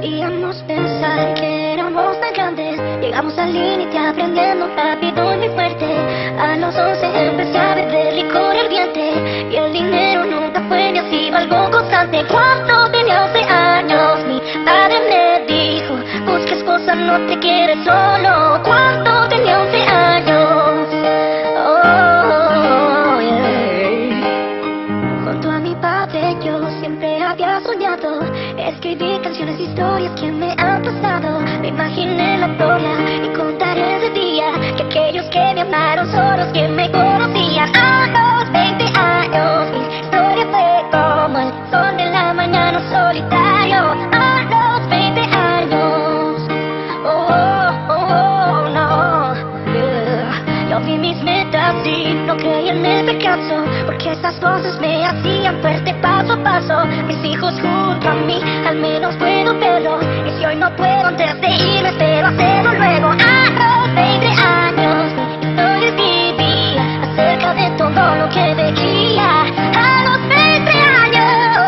podíamos pensar que éramos tan grandes. Llegamos al límite aprendiendo rápido y muy fuerte. A los 11 empecé a beber licor ardiente, y el dinero nunca fue ni ha sido algo constante. Cuando tenía 11 años mi padre me dijo: busca esposa, no te quedes solo. Cuando tenía 11 años, oh, yeah. Junto a mi padre yo siempre había soñado. Escribí canciones, historias que me han pasado. Me imaginé la gloria y contaré ese día que aquellos que me amaron son los que me conocían. A los 20 años mi historia fue como el sol de la mañana solitario. A los 20 años, no, yeah. Yo vi mis metas y no creí en el fracaso, porque esas voces me hacían fuerte paso a paso. Mis hijos junto a mí, al menos puedo verlo. Y si hoy no puedo antes de irme, espero hacerlo luego. A los 20 años mi historia escribía acerca de todo lo que veía. A los 20 años,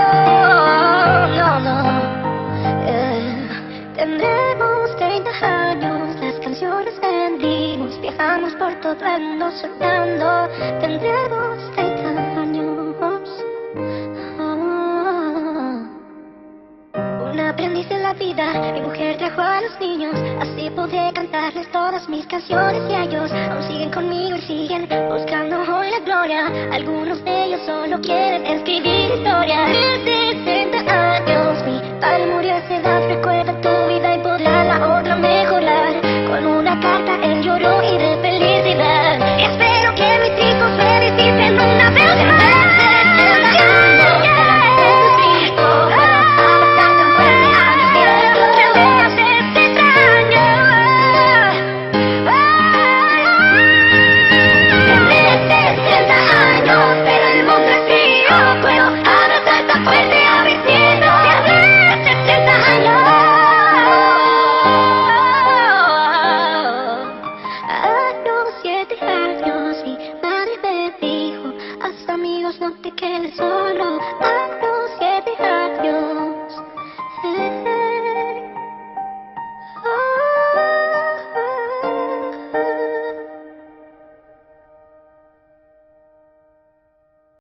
tendremos 30 años, las canciones vendimos, viajamos por todo el mundo sonando. Tendremos 30 años. Un aprendiz de la vida, mi mujer trajo a los niños, así pude cantarles todas mis canciones, y ellos aún siguen conmigo y siguen buscando hoy la gloria. Algunos de ellos solo quieren escribir historia. De 60 años mi padre murió a esa edad, recuerda